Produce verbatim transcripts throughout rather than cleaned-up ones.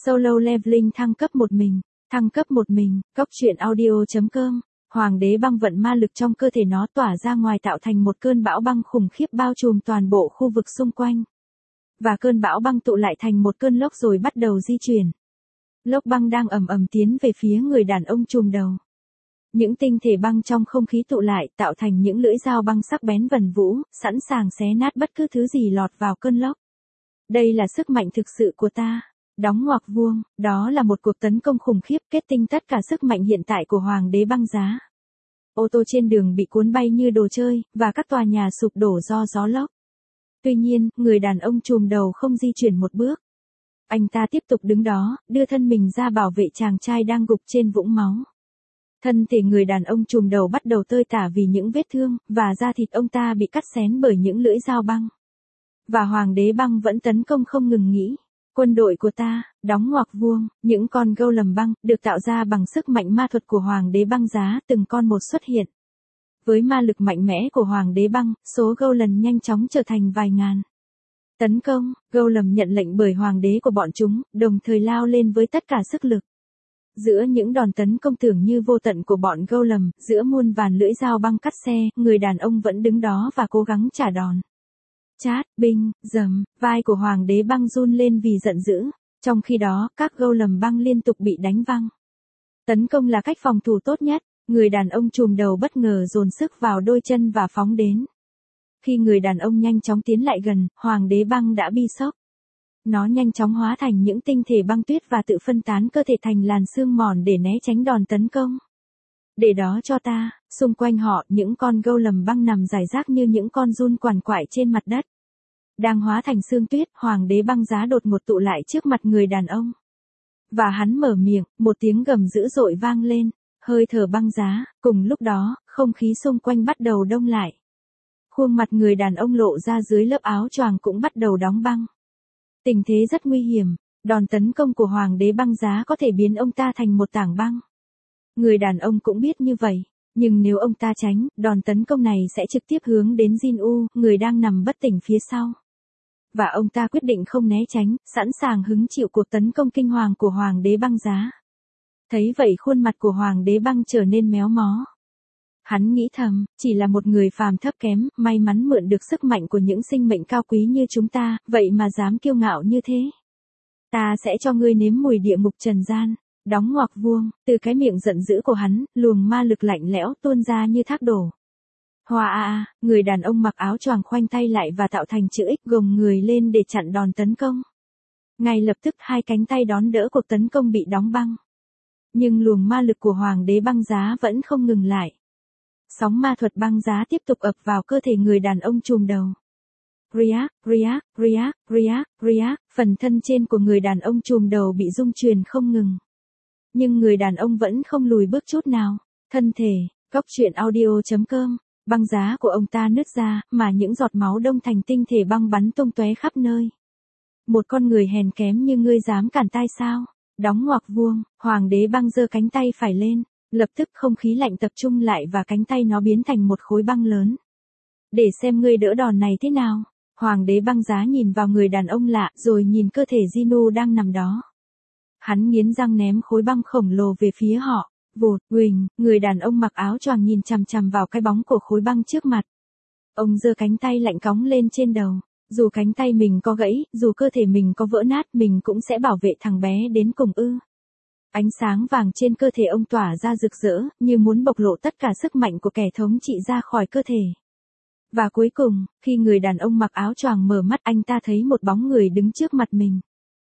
Solo Leveling thăng cấp một mình, thăng cấp một mình, Cốc truyện audio.com. Hoàng đế băng vận ma lực trong cơ thể nó tỏa ra ngoài tạo thành một cơn bão băng khủng khiếp bao trùm toàn bộ khu vực xung quanh. Và cơn bão băng tụ lại thành một cơn lốc rồi bắt đầu di chuyển. Lốc băng đang ầm ầm tiến về phía người đàn ông trùm đầu. Những tinh thể băng trong không khí tụ lại tạo thành những lưỡi dao băng sắc bén vần vũ, sẵn sàng xé nát bất cứ thứ gì lọt vào cơn lốc. Đây là sức mạnh thực sự của ta. Đóng ngoặc vuông, đó là một cuộc tấn công khủng khiếp kết tinh tất cả sức mạnh hiện tại của Hoàng đế băng giá. Ô tô trên đường bị cuốn bay như đồ chơi, và các tòa nhà sụp đổ do gió lốc. Tuy nhiên, người đàn ông trùm đầu không di chuyển một bước. Anh ta tiếp tục đứng đó, đưa thân mình ra bảo vệ chàng trai đang gục trên vũng máu. Thân thể người đàn ông trùm đầu bắt đầu tơi tả vì những vết thương, và da thịt ông ta bị cắt xén bởi những lưỡi dao băng. Và Hoàng đế băng vẫn tấn công không ngừng nghỉ. Quân đội của ta, đóng ngoặc vuông, những con golem băng, được tạo ra bằng sức mạnh ma thuật của Hoàng đế băng giá, từng con một xuất hiện. Với ma lực mạnh mẽ của Hoàng đế băng, số golem nhanh chóng trở thành vài ngàn. Tấn công, golem nhận lệnh bởi Hoàng đế của bọn chúng, đồng thời lao lên với tất cả sức lực. Giữa những đòn tấn công tưởng như vô tận của bọn golem, giữa muôn vàn lưỡi dao băng cắt xe, người đàn ông vẫn đứng đó và cố gắng trả đòn. Chát, binh, dầm, vai của Hoàng đế băng run lên vì giận dữ, trong khi đó, các golem băng liên tục bị đánh văng. Tấn công là cách phòng thủ tốt nhất, người đàn ông trùm đầu bất ngờ dồn sức vào đôi chân và phóng đến. Khi người đàn ông nhanh chóng tiến lại gần, Hoàng đế băng đã bị sốc. Nó nhanh chóng hóa thành những tinh thể băng tuyết và tự phân tán cơ thể thành làn sương mòn để né tránh đòn tấn công. Để đó cho ta, xung quanh họ, những con golem băng nằm rải rác như những con giun quằn quại trên mặt đất. Đang hóa thành sương tuyết, Hoàng đế băng giá đột ngột tụ lại trước mặt người đàn ông. Và hắn mở miệng, một tiếng gầm dữ dội vang lên, hơi thở băng giá, cùng lúc đó, không khí xung quanh bắt đầu đông lại. Khuôn mặt người đàn ông lộ ra dưới lớp áo choàng cũng bắt đầu đóng băng. Tình thế rất nguy hiểm, đòn tấn công của Hoàng đế băng giá có thể biến ông ta thành một tảng băng. Người đàn ông cũng biết như vậy, nhưng nếu ông ta tránh, đòn tấn công này sẽ trực tiếp hướng đến Jin-U, người đang nằm bất tỉnh phía sau. Và ông ta quyết định không né tránh, sẵn sàng hứng chịu cuộc tấn công kinh hoàng của Hoàng đế băng giá. Thấy vậy khuôn mặt của Hoàng đế băng trở nên méo mó. Hắn nghĩ thầm, chỉ là một người phàm thấp kém, may mắn mượn được sức mạnh của những sinh mệnh cao quý như chúng ta, vậy mà dám kiêu ngạo như thế. Ta sẽ cho ngươi nếm mùi địa ngục trần gian. Đóng ngoặc vuông, từ cái miệng giận dữ của hắn, luồng ma lực lạnh lẽo tuôn ra như thác đổ. Hoa a a, người đàn ông mặc áo choàng khoanh tay lại và tạo thành chữ X gồng người lên để chặn đòn tấn công. Ngay lập tức hai cánh tay đón đỡ cuộc tấn công bị đóng băng. Nhưng luồng ma lực của Hoàng đế băng giá vẫn không ngừng lại. Sóng ma thuật băng giá tiếp tục ập vào cơ thể người đàn ông trùm đầu. React, react, react, react, react, phần thân trên của người đàn ông trùm đầu bị rung truyền không ngừng. Nhưng người đàn ông vẫn không lùi bước chút nào. Thân thể, Cốc truyện audio.com, băng giá của ông ta nứt ra, mà những giọt máu đông thành tinh thể băng bắn tung tóe khắp nơi. Một con người hèn kém như ngươi dám cản tai sao? Đóng ngoặc vuông, Hoàng đế băng giơ cánh tay phải lên, lập tức không khí lạnh tập trung lại và cánh tay nó biến thành một khối băng lớn. Để xem ngươi đỡ đòn này thế nào. Hoàng đế băng giá nhìn vào người đàn ông lạ, rồi nhìn cơ thể Jin-U đang nằm đó. Hắn nghiến răng ném khối băng khổng lồ về phía họ. Vụt, huỳnh, người đàn ông mặc áo choàng nhìn chằm chằm vào cái bóng của khối băng trước mặt. Ông giơ cánh tay lạnh cóng lên trên đầu. Dù cánh tay mình có gãy, dù cơ thể mình có vỡ nát, mình cũng sẽ bảo vệ thằng bé đến cùng ư. Ánh sáng vàng trên cơ thể ông tỏa ra rực rỡ, như muốn bộc lộ tất cả sức mạnh của kẻ thống trị ra khỏi cơ thể. Và cuối cùng, khi người đàn ông mặc áo choàng mở mắt, anh ta thấy một bóng người đứng trước mặt mình.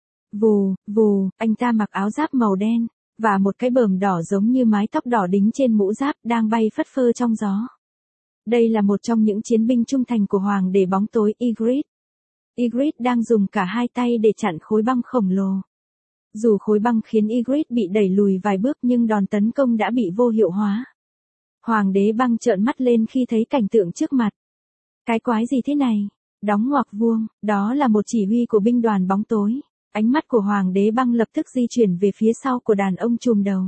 Vù, vù, anh ta mặc áo giáp màu đen, và một cái bờm đỏ giống như mái tóc đỏ đính trên mũ giáp đang bay phất phơ trong gió. Đây là một trong những chiến binh trung thành của Hoàng đế bóng tối Ygritte. Ygritte đang dùng cả hai tay để chặn khối băng khổng lồ. Dù khối băng khiến Ygritte bị đẩy lùi vài bước nhưng đòn tấn công đã bị vô hiệu hóa. Hoàng đế băng trợn mắt lên khi thấy cảnh tượng trước mặt. Cái quái gì thế này? Đóng ngoặc vuông, đó là một chỉ huy của binh đoàn bóng tối. Ánh mắt của Hoàng đế băng lập tức di chuyển về phía sau của đàn ông trùm đầu.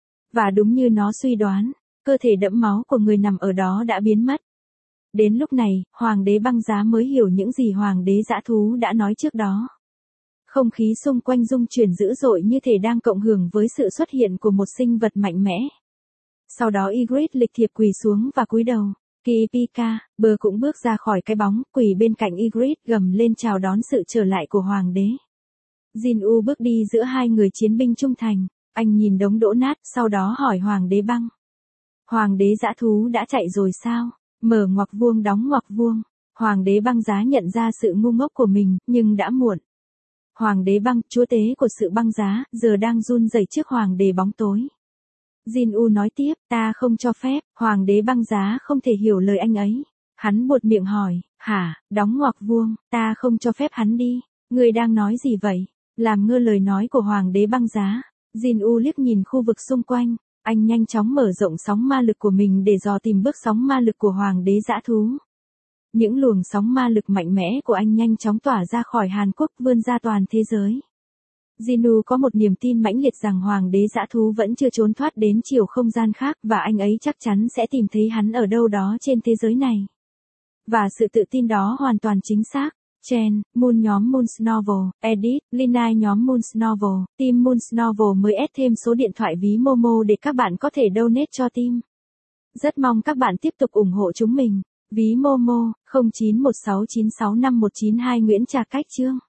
Và đúng như nó suy đoán, cơ thể đẫm máu của người nằm ở đó đã biến mất. Đến lúc này, Hoàng đế băng giá mới hiểu những gì Hoàng đế dã thú đã nói trước đó. Không khí xung quanh rung chuyển dữ dội như thể đang cộng hưởng với sự xuất hiện của một sinh vật mạnh mẽ. Sau đó Ygritte lịch thiệp quỳ xuống và cúi đầu. Kipika, bờ cũng bước ra khỏi cái bóng, quỳ bên cạnh Ygritte gầm lên chào đón sự trở lại của hoàng đế. Jin-U bước đi giữa hai người chiến binh trung thành, anh nhìn đống đổ nát, sau đó hỏi hoàng đế băng. Hoàng đế dã thú đã chạy rồi sao? Mở ngoặc vuông đóng ngoặc vuông. Hoàng đế băng giá nhận ra sự ngu ngốc của mình, nhưng đã muộn. Hoàng đế băng, chúa tế của sự băng giá, giờ đang run rẩy trước hoàng đế bóng tối. Jin-U nói tiếp, ta không cho phép, hoàng đế băng giá không thể hiểu lời anh ấy. Hắn buột miệng hỏi, hả, đóng ngoặc vuông, ta không cho phép hắn đi. Người đang nói gì vậy? Làm ngơ lời nói của hoàng đế băng giá. Jin-U liếc nhìn khu vực xung quanh, anh nhanh chóng mở rộng sóng ma lực của mình để dò tìm bước sóng ma lực của hoàng đế dã thú. Những luồng sóng ma lực mạnh mẽ của anh nhanh chóng tỏa ra khỏi Hàn Quốc vươn ra toàn thế giới. Jin-U có một niềm tin mãnh liệt rằng hoàng đế dã thú vẫn chưa trốn thoát đến chiều không gian khác và anh ấy chắc chắn sẽ tìm thấy hắn ở đâu đó trên thế giới này. Và sự tự tin đó hoàn toàn chính xác. Chen, Moon nhóm Moon's Novel, Edit, Linai nhóm Moon's Novel, team Moon's Novel mới add thêm số điện thoại ví Momo để các bạn có thể donate cho team. Rất mong các bạn tiếp tục ủng hộ chúng mình. Ví Momo, không chín một sáu chín sáu năm một chín hai Nguyễn Trà Cách Chương.